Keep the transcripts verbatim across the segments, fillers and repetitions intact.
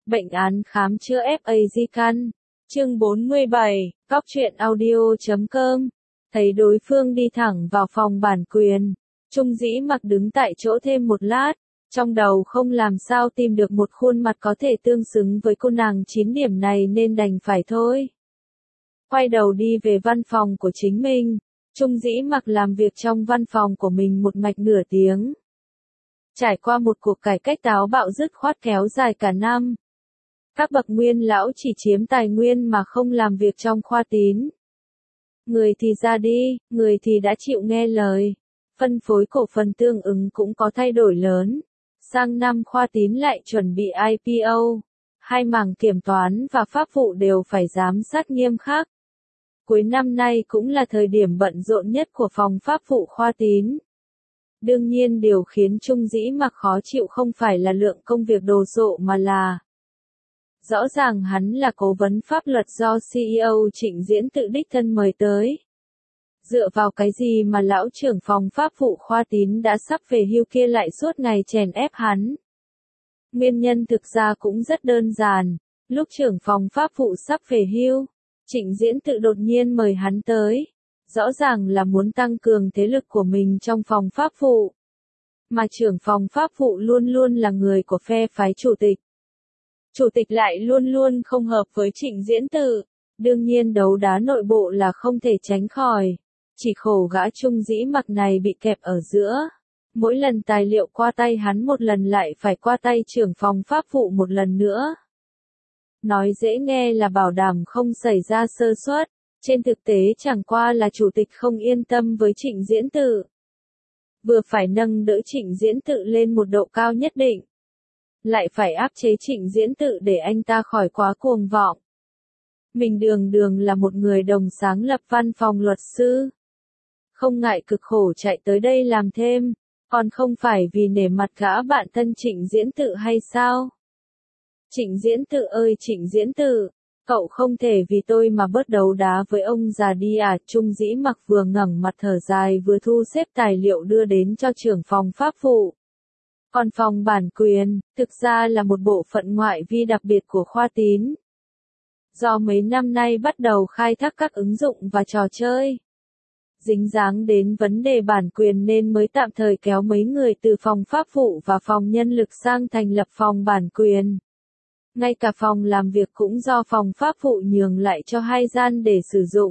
Bệnh án khám chữa ép a di căn. Chương bốn mươi bảy, Cóc truyện audio chấm com. Thấy đối phương đi thẳng vào phòng bản quyền, Trung Dĩ Mặc đứng tại chỗ thêm một lát, trong đầu không làm sao tìm được một khuôn mặt có thể tương xứng với cô nàng chín điểm này nên đành phải thôi. Quay đầu đi về văn phòng của chính mình, Trung Dĩ Mặc làm việc trong văn phòng của mình một mạch nửa tiếng. Trải qua một cuộc cải cách táo bạo dứt khoát kéo dài cả năm. Các bậc nguyên lão chỉ chiếm tài nguyên mà không làm việc trong khoa tín. Người thì ra đi, người thì đã chịu nghe lời. Phân phối cổ phần tương ứng cũng có thay đổi lớn. Sang năm khoa tín lại chuẩn bị i pê o. Hai mảng kiểm toán và pháp vụ đều phải giám sát nghiêm khắc. Cuối năm nay cũng là thời điểm bận rộn nhất của phòng pháp vụ khoa tín. Đương nhiên điều khiến Trung Dĩ Mặc khó chịu không phải là lượng công việc đồ sộ mà là rõ ràng hắn là cố vấn pháp luật do xê e ô Trịnh Diễn tự đích thân mời tới. Dựa vào cái gì mà lão trưởng phòng pháp vụ khoa tín đã sắp về hưu kia lại suốt ngày chèn ép hắn? Nguyên nhân thực ra cũng rất đơn giản, lúc trưởng phòng pháp vụ sắp về hưu, Trịnh Diễn tự đột nhiên mời hắn tới. Rõ ràng là muốn tăng cường thế lực của mình trong phòng pháp vụ. Mà trưởng phòng pháp vụ luôn luôn là người của phe phái chủ tịch. Chủ tịch lại luôn luôn không hợp với Trịnh Diễn tự. Đương nhiên đấu đá nội bộ là không thể tránh khỏi. Chỉ khổ gã Trung Dĩ Mặc này bị kẹp ở giữa. Mỗi lần tài liệu qua tay hắn một lần lại phải qua tay trưởng phòng pháp vụ một lần nữa. Nói dễ nghe là bảo đảm không xảy ra sơ suất. Trên thực tế chẳng qua là chủ tịch không yên tâm với Trịnh Diễn tự. Vừa phải nâng đỡ Trịnh Diễn tự lên một độ cao nhất định. Lại phải áp chế Trịnh Diễn tự để anh ta khỏi quá cuồng vọng. Mình đường đường là một người đồng sáng lập văn phòng luật sư. Không ngại cực khổ chạy tới đây làm thêm, còn không phải vì nể mặt gã bạn thân Trịnh Diễn tự hay sao? Trịnh Diễn tự ơi Trịnh Diễn tự! Cậu không thể vì tôi mà bớt đấu đá với ông già đi à? Trung Dĩ Mặc vừa ngẩng mặt thở dài vừa thu xếp tài liệu đưa đến cho trưởng phòng pháp vụ. Còn phòng bản quyền, thực ra là một bộ phận ngoại vi đặc biệt của khoa tín. Do mấy năm nay bắt đầu khai thác các ứng dụng và trò chơi. Dính dáng đến vấn đề bản quyền nên mới tạm thời kéo mấy người từ phòng pháp vụ và phòng nhân lực sang thành lập phòng bản quyền. Ngay cả phòng làm việc cũng do phòng pháp vụ nhường lại cho hai gian để sử dụng.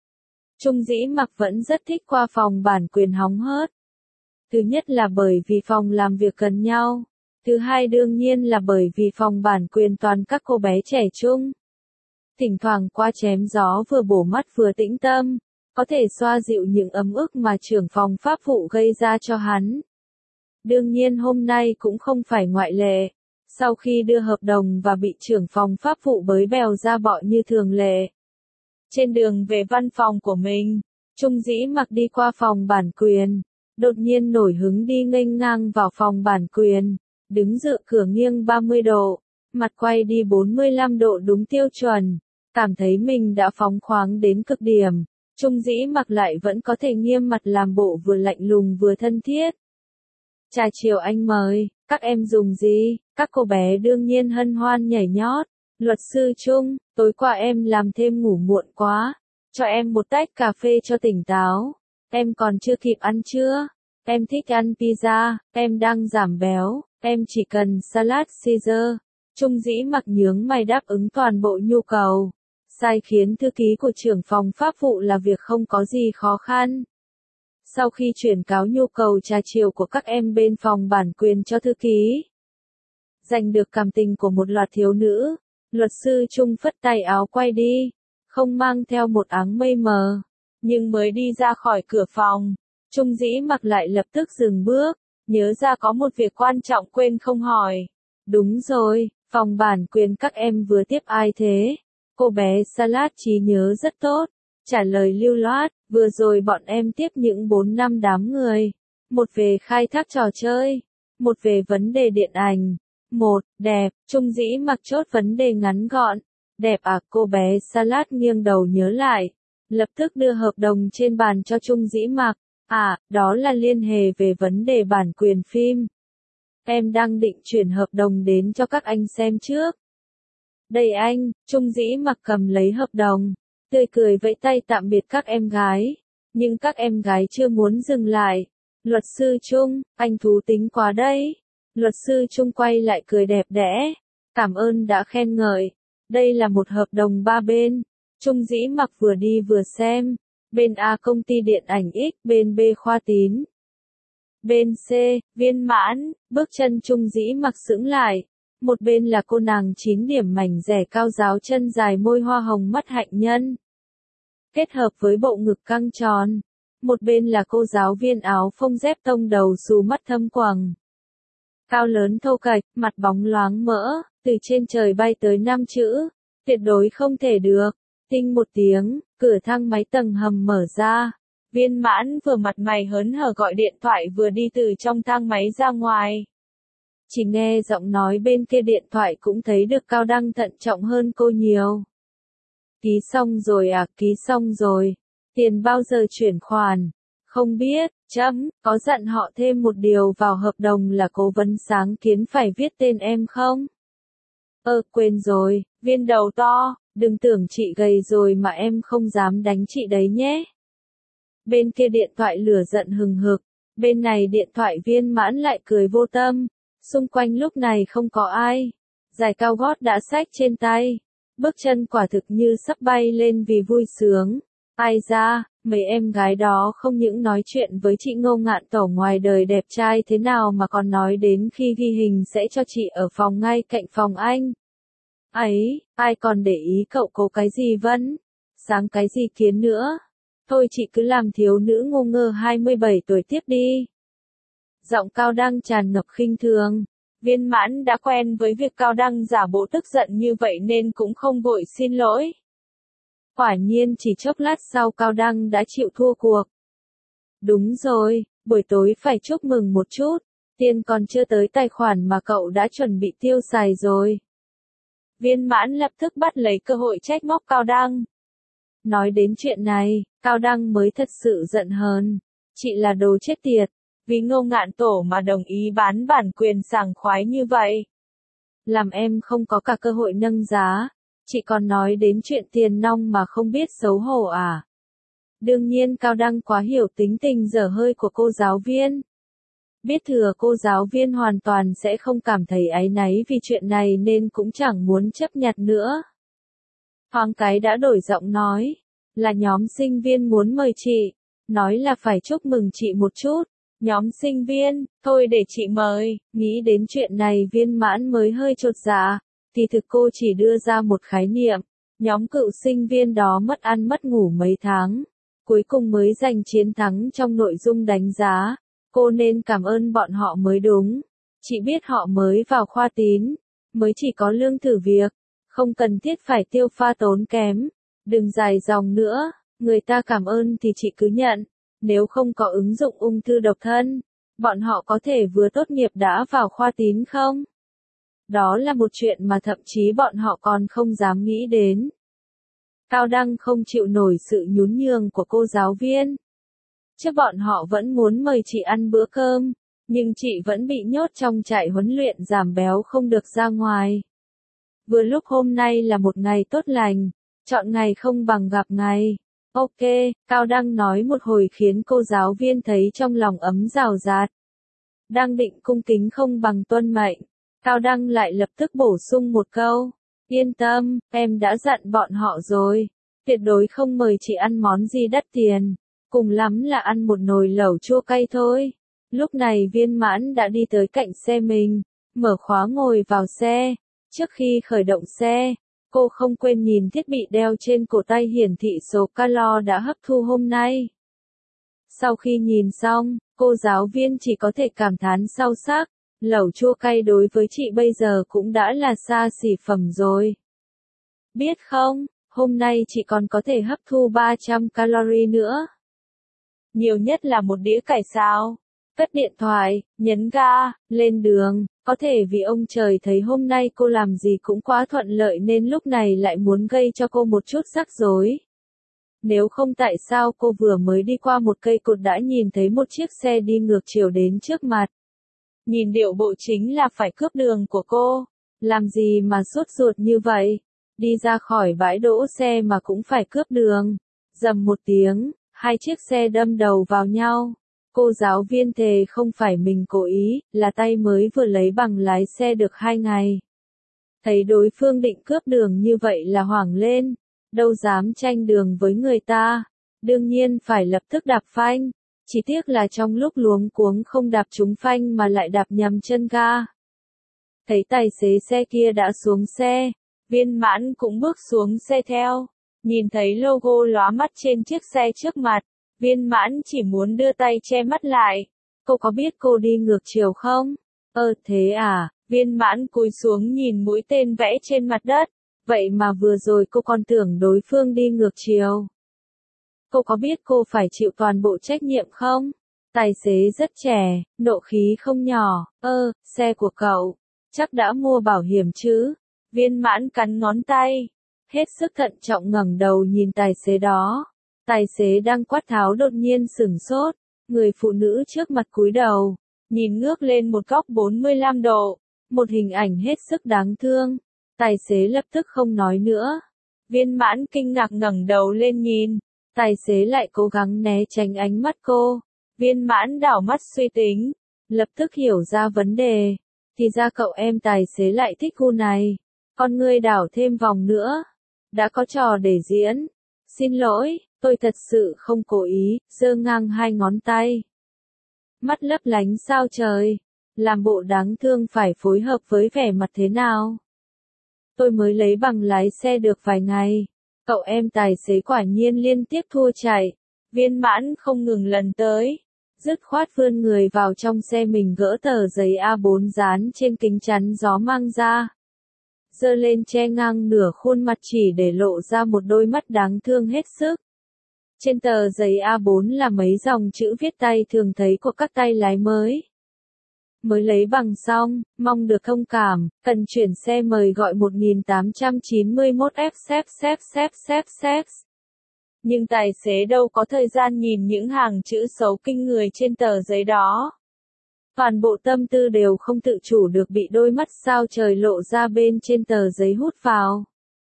Trung Dĩ Mặc vẫn rất thích qua phòng bản quyền hóng hớt. Thứ nhất là bởi vì phòng làm việc gần nhau. Thứ hai đương nhiên là bởi vì phòng bản quyền toàn các cô bé trẻ trung. Thỉnh thoảng qua chém gió vừa bổ mắt vừa tĩnh tâm, có thể xoa dịu những ấm ức mà trưởng phòng pháp vụ gây ra cho hắn. Đương nhiên hôm nay cũng không phải ngoại lệ. Sau khi đưa hợp đồng và bị trưởng phòng pháp vụ bới bèo ra bọ như thường lệ. Trên đường về văn phòng của mình, Trung Dĩ Mặc đi qua phòng bản quyền, đột nhiên nổi hứng đi nghênh ngang vào phòng bản quyền, đứng dựa cửa nghiêng ba mươi độ, mặt quay đi bốn mươi lăm độ đúng tiêu chuẩn, cảm thấy mình đã phóng khoáng đến cực điểm. Trung Dĩ Mặc lại vẫn có thể nghiêm mặt làm bộ vừa lạnh lùng vừa thân thiết. Trà chiều anh mời, các em dùng gì? Các cô bé đương nhiên hân hoan nhảy nhót. Luật sư Trung, tối qua em làm thêm ngủ muộn quá. Cho em một tách cà phê cho tỉnh táo. Em còn chưa kịp ăn trưa. Em thích ăn pizza, em đang giảm béo. Em chỉ cần salad Caesar. Trung Dĩ Mặc nhướng mày đáp ứng toàn bộ nhu cầu. Sai khiến thư ký của trưởng phòng pháp vụ là việc không có gì khó khăn. Sau khi chuyển cáo nhu cầu trà chiều của các em bên phòng bản quyền cho thư ký, giành được cảm tình của một loạt thiếu nữ, luật sư Trung phất tay áo quay đi, không mang theo một áng mây mờ. Nhưng mới đi ra khỏi cửa phòng, Trung Dĩ Mặc lại lập tức dừng bước, nhớ ra có một việc quan trọng quên không hỏi. Đúng rồi, phòng bản quyền các em vừa tiếp ai thế? Cô bé Salad trí nhớ rất tốt, trả lời lưu loát, vừa rồi bọn em tiếp những bốn năm đám người. Một về khai thác trò chơi, một về vấn đề điện ảnh. Một, đẹp, Trung Dĩ Mặc chốt vấn đề ngắn gọn. Đẹp à? Cô bé Salad nghiêng đầu nhớ lại, lập tức đưa hợp đồng trên bàn cho Trung Dĩ Mặc. À, đó là liên hệ về vấn đề bản quyền phim. Em đang định chuyển hợp đồng đến cho các anh xem trước. Đây anh, Trung Dĩ Mặc cầm lấy hợp đồng, tươi cười vẫy tay tạm biệt các em gái. Nhưng các em gái chưa muốn dừng lại. Luật sư Trung, anh thú tính quá đấy. Luật sư Trung quay lại cười đẹp đẽ. Cảm ơn đã khen ngợi. Đây là một hợp đồng ba bên. Trung Dĩ Mặc vừa đi vừa xem. Bên A công ty điện ảnh X, bên B khoa tín. Bên C, viên mãn, bước chân Trung Dĩ Mặc sững lại. Một bên là cô nàng chín điểm mảnh rẻ cao ráo chân dài môi hoa hồng mắt hạnh nhân. Kết hợp với bộ ngực căng tròn. Một bên là cô giáo viên áo phông dép tông đầu xù mắt thâm quầng. Cao lớn thô kệch, mặt bóng loáng mỡ, từ trên trời bay tới năm chữ. Tuyệt đối không thể được. Tinh một tiếng, cửa thang máy tầng hầm mở ra. Viên mãn vừa mặt mày hớn hở gọi điện thoại vừa đi từ trong thang máy ra ngoài. Chỉ nghe giọng nói bên kia điện thoại cũng thấy được Cao Đăng thận trọng hơn cô nhiều. Ký xong rồi à, ký xong rồi. Tiền bao giờ chuyển khoản? Không biết, chấm, có dặn họ thêm một điều vào hợp đồng là cố vấn sáng kiến phải viết tên em không? Ơ, quên rồi, viên đầu to, đừng tưởng chị gầy rồi mà em không dám đánh chị đấy nhé. Bên kia điện thoại lửa giận hừng hực, bên này điện thoại viên mãn lại cười vô tâm, xung quanh lúc này không có ai. Giày cao gót đã xách trên tay, bước chân quả thực như sắp bay lên vì vui sướng. Ai ra, mấy em gái đó không những nói chuyện với chị Ngô Ngạn Tổ ngoài đời đẹp trai thế nào mà còn nói đến khi ghi hình sẽ cho chị ở phòng ngay cạnh phòng anh. Ấy, ai còn để ý cậu cố cái gì Vân? Sáng cái gì kiến nữa? Thôi chị cứ làm thiếu nữ ngu ngơ hai mươi bảy tuổi tiếp đi. Giọng Cao Đăng tràn ngập khinh thường. Viên mãn đã quen với việc Cao Đăng giả bộ tức giận như vậy nên cũng không vội xin lỗi. Quả nhiên chỉ chốc lát sau Cao Đăng đã chịu thua cuộc. Đúng rồi, buổi tối phải chúc mừng một chút. Tiền còn chưa tới tài khoản mà cậu đã chuẩn bị tiêu xài rồi. Viên mãn lập tức bắt lấy cơ hội trách móc Cao Đăng. Nói đến chuyện này, Cao Đăng mới thật sự giận hờn. Chị là đồ chết tiệt. Vì Ngô Ngạn Tổ mà đồng ý bán bản quyền sảng khoái như vậy. Làm em không có cả cơ hội nâng giá. Chị còn nói đến chuyện tiền nong mà không biết xấu hổ à? Đương nhiên Cao Đăng quá hiểu tính tình dở hơi của cô giáo viên. Biết thừa cô giáo viên hoàn toàn sẽ không cảm thấy áy náy vì chuyện này nên cũng chẳng muốn chấp nhận nữa. Thoáng cái đã đổi giọng nói, là nhóm sinh viên muốn mời chị, nói là phải chúc mừng chị một chút. Nhóm sinh viên, thôi để chị mời. Nghĩ đến chuyện này viên mãn mới hơi chột dạ. Thì thực cô chỉ đưa ra một khái niệm. Nhóm cựu sinh viên đó mất ăn mất ngủ mấy tháng. Cuối cùng mới giành chiến thắng trong nội dung đánh giá. Cô nên cảm ơn bọn họ mới đúng. Chị biết họ mới vào khoa tín. Mới chỉ có lương thử việc. Không cần thiết phải tiêu pha tốn kém. Đừng dài dòng nữa. Người ta cảm ơn thì chị cứ nhận. Nếu không có ứng dụng ung thư độc thân, bọn họ có thể vừa tốt nghiệp đã vào khoa tín không? Đó là một chuyện mà thậm chí bọn họ còn không dám nghĩ đến. Cao Đăng không chịu nổi sự nhún nhường của cô giáo viên. Chứ bọn họ vẫn muốn mời chị ăn bữa cơm, nhưng chị vẫn bị nhốt trong trại huấn luyện giảm béo không được ra ngoài. Vừa lúc hôm nay là một ngày tốt lành, chọn ngày không bằng gặp ngày. Ok, Cao Đăng nói một hồi khiến cô giáo viên thấy trong lòng ấm rào rạt. Đang định cung kính không bằng tuân mệnh, Cao Đăng lại lập tức bổ sung một câu. Yên tâm, em đã dặn bọn họ rồi. Tuyệt đối không mời chị ăn món gì đắt tiền. Cùng lắm là ăn một nồi lẩu chua cay thôi. Lúc này viên mãn đã đi tới cạnh xe mình, mở khóa ngồi vào xe. Trước khi khởi động xe, cô không quên nhìn thiết bị đeo trên cổ tay hiển thị số calo đã hấp thu hôm nay. Sau khi nhìn xong, cô giáo viên chỉ có thể cảm thán sâu sắc, lẩu chua cay đối với chị bây giờ cũng đã là xa xỉ phẩm rồi. Biết không, hôm nay chị còn có thể hấp thu ba trăm calorie nữa. Nhiều nhất là một đĩa cải xào. Cất điện thoại, nhấn ga, lên đường. Có thể vì ông trời thấy hôm nay cô làm gì cũng quá thuận lợi nên lúc này lại muốn gây cho cô một chút rắc rối. Nếu không tại sao cô vừa mới đi qua một cây cột đã nhìn thấy một chiếc xe đi ngược chiều đến trước mặt. Nhìn điệu bộ chính là phải cướp đường của cô. Làm gì mà sốt ruột như vậy? Đi ra khỏi bãi đỗ xe mà cũng phải cướp đường. Rầm một tiếng, hai chiếc xe đâm đầu vào nhau. Cô giáo viên thề không phải mình cố ý, là tay mới vừa lấy bằng lái xe được hai ngày. Thấy đối phương định cướp đường như vậy là hoảng lên, đâu dám tranh đường với người ta. Đương nhiên phải lập tức đạp phanh. Chỉ tiếc là trong lúc luống cuống không đạp trúng phanh mà lại đạp nhầm chân ga. Thấy tài xế xe kia đã xuống xe, Viên Mãn cũng bước xuống xe theo. Nhìn thấy logo lóa mắt trên chiếc xe trước mặt, Viên Mãn chỉ muốn đưa tay che mắt lại. Cô có biết cô đi ngược chiều không? Ơ thế à, Viên Mãn cúi xuống nhìn mũi tên vẽ trên mặt đất. Vậy mà vừa rồi cô còn tưởng đối phương đi ngược chiều. Cô có biết cô phải chịu toàn bộ trách nhiệm không? Tài xế rất trẻ, nộ khí không nhỏ. Ơ, xe của cậu, chắc đã mua bảo hiểm chứ? Viên Mãn cắn ngón tay, hết sức thận trọng ngẩng đầu nhìn tài xế đó. Tài xế đang quát tháo đột nhiên sửng sốt, người phụ nữ trước mặt cúi đầu, nhìn ngước lên một góc bốn mươi lăm độ, một hình ảnh hết sức đáng thương. Tài xế lập tức không nói nữa. Viên Mãn kinh ngạc ngẩng đầu lên nhìn, tài xế lại cố gắng né tránh ánh mắt cô. Viên Mãn đảo mắt suy tính, lập tức hiểu ra vấn đề. Thì ra cậu em tài xế lại thích gu này. Con ngươi đảo thêm vòng nữa. Đã có trò để diễn. Xin lỗi, tôi thật sự không cố ý, giơ ngang hai ngón tay. Mắt lấp lánh sao trời. Làm bộ đáng thương phải phối hợp với vẻ mặt thế nào? Tôi mới lấy bằng lái xe được vài ngày. Cậu em tài xế quả nhiên liên tiếp thua chạy. Viên Mãn không ngừng lần tới. Dứt khoát vươn người vào trong xe mình gỡ tờ giấy A bốn dán trên kính chắn gió mang ra. Giơ lên che ngang nửa khuôn mặt chỉ để lộ ra một đôi mắt đáng thương hết sức. Trên tờ giấy A bốn là mấy dòng chữ viết tay thường thấy của các tay lái mới. Mới lấy bằng xong, mong được thông cảm, cần chuyển xe mời gọi một nghìn tám trăm chín mươi mốt F xếp xếp xếp xếp xếp. Nhưng tài xế đâu có thời gian nhìn những hàng chữ xấu kinh người trên tờ giấy đó. Toàn bộ tâm tư đều không tự chủ được bị đôi mắt sao trời lộ ra bên trên tờ giấy hút vào.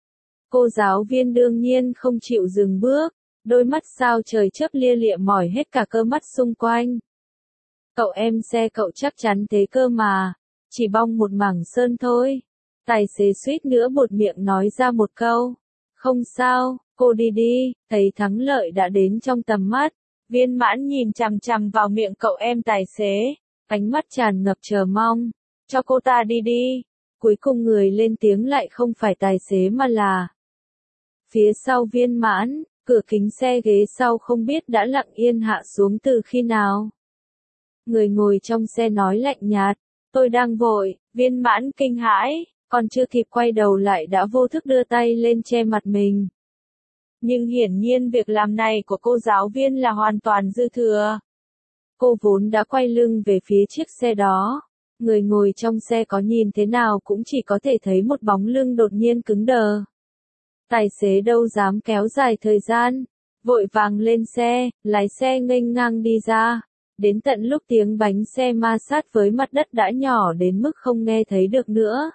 Cô giáo viên đương nhiên không chịu dừng bước, đôi mắt sao trời chớp lia lịa mỏi hết cả cơ mắt xung quanh. Cậu em xe cậu chắc chắn thế cơ mà, chỉ bong một mảng sơn thôi. Tài xế suýt nữa buột miệng nói ra một câu. Không sao, cô đi đi, thấy thắng lợi đã đến trong tầm mắt. Viên Mãn nhìn chằm chằm vào miệng cậu em tài xế, ánh mắt tràn ngập chờ mong. Cho cô ta đi đi. Cuối cùng người lên tiếng lại không phải tài xế mà là phía sau Viên Mãn, cửa kính xe ghế sau không biết đã lặng yên hạ xuống từ khi nào. Người ngồi trong xe nói lạnh nhạt, tôi đang vội. Viên Mãn kinh hãi, còn chưa kịp quay đầu lại đã vô thức đưa tay lên che mặt mình. Nhưng hiển nhiên việc làm này của cô giáo viên là hoàn toàn dư thừa. Cô vốn đã quay lưng về phía chiếc xe đó. Người ngồi trong xe có nhìn thế nào cũng chỉ có thể thấy một bóng lưng đột nhiên cứng đờ. Tài xế đâu dám kéo dài thời gian, vội vàng lên xe, lái xe nghênh ngang đi ra. Đến tận lúc tiếng bánh xe ma sát với mặt đất đã nhỏ đến mức không nghe thấy được nữa.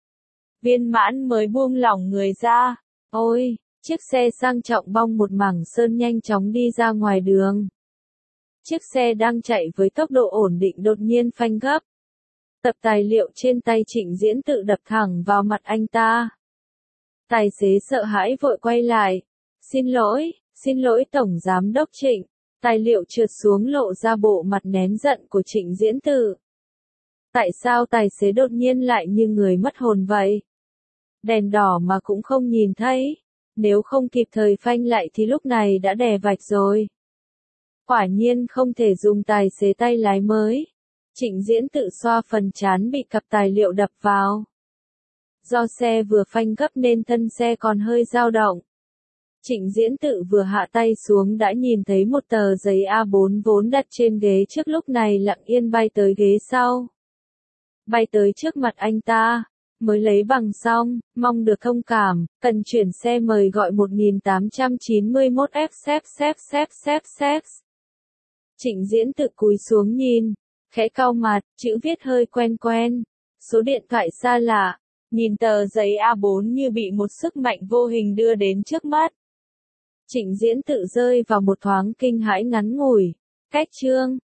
Viên Mãn mới buông lỏng người ra. Ôi, chiếc xe sang trọng bong một mảng sơn nhanh chóng đi ra ngoài đường. Chiếc xe đang chạy với tốc độ ổn định đột nhiên phanh gấp. Tập tài liệu trên tay Trịnh Diễn tự đập thẳng vào mặt anh ta. Tài xế sợ hãi vội quay lại. Xin lỗi, xin lỗi Tổng Giám đốc Trịnh. Tài liệu trượt xuống lộ ra bộ mặt nén giận của Trịnh Diễn Tự. Tại sao tài xế đột nhiên lại như người mất hồn vậy? Đèn đỏ mà cũng không nhìn thấy. Nếu không kịp thời phanh lại thì lúc này đã đè vạch rồi. Quả nhiên không thể dùng tài xế tay lái mới. Trịnh Diễn Tự xoa phần trán bị cặp tài liệu đập vào. Do xe vừa phanh gấp nên thân xe còn hơi dao động. Trịnh Diễn Tự vừa hạ tay xuống đã nhìn thấy một tờ giấy A bốn vốn đặt trên ghế trước lúc này lặng yên bay tới ghế sau. Bay tới trước mặt anh ta. Mới lấy bằng xong, mong được thông cảm, cần chuyển xe mời gọi một nghìn tám trăm chín mươi mốt F xếp xếp xếp xếp xếp. Trịnh Diễn Tự cúi xuống nhìn, khẽ cau mặt, chữ viết hơi quen quen. Số điện thoại xa lạ. Nhìn tờ giấy A bốn như bị một sức mạnh vô hình đưa đến trước mắt. Trịnh Diễn tự rơi vào một thoáng kinh hãi ngắn ngủi. Cách chương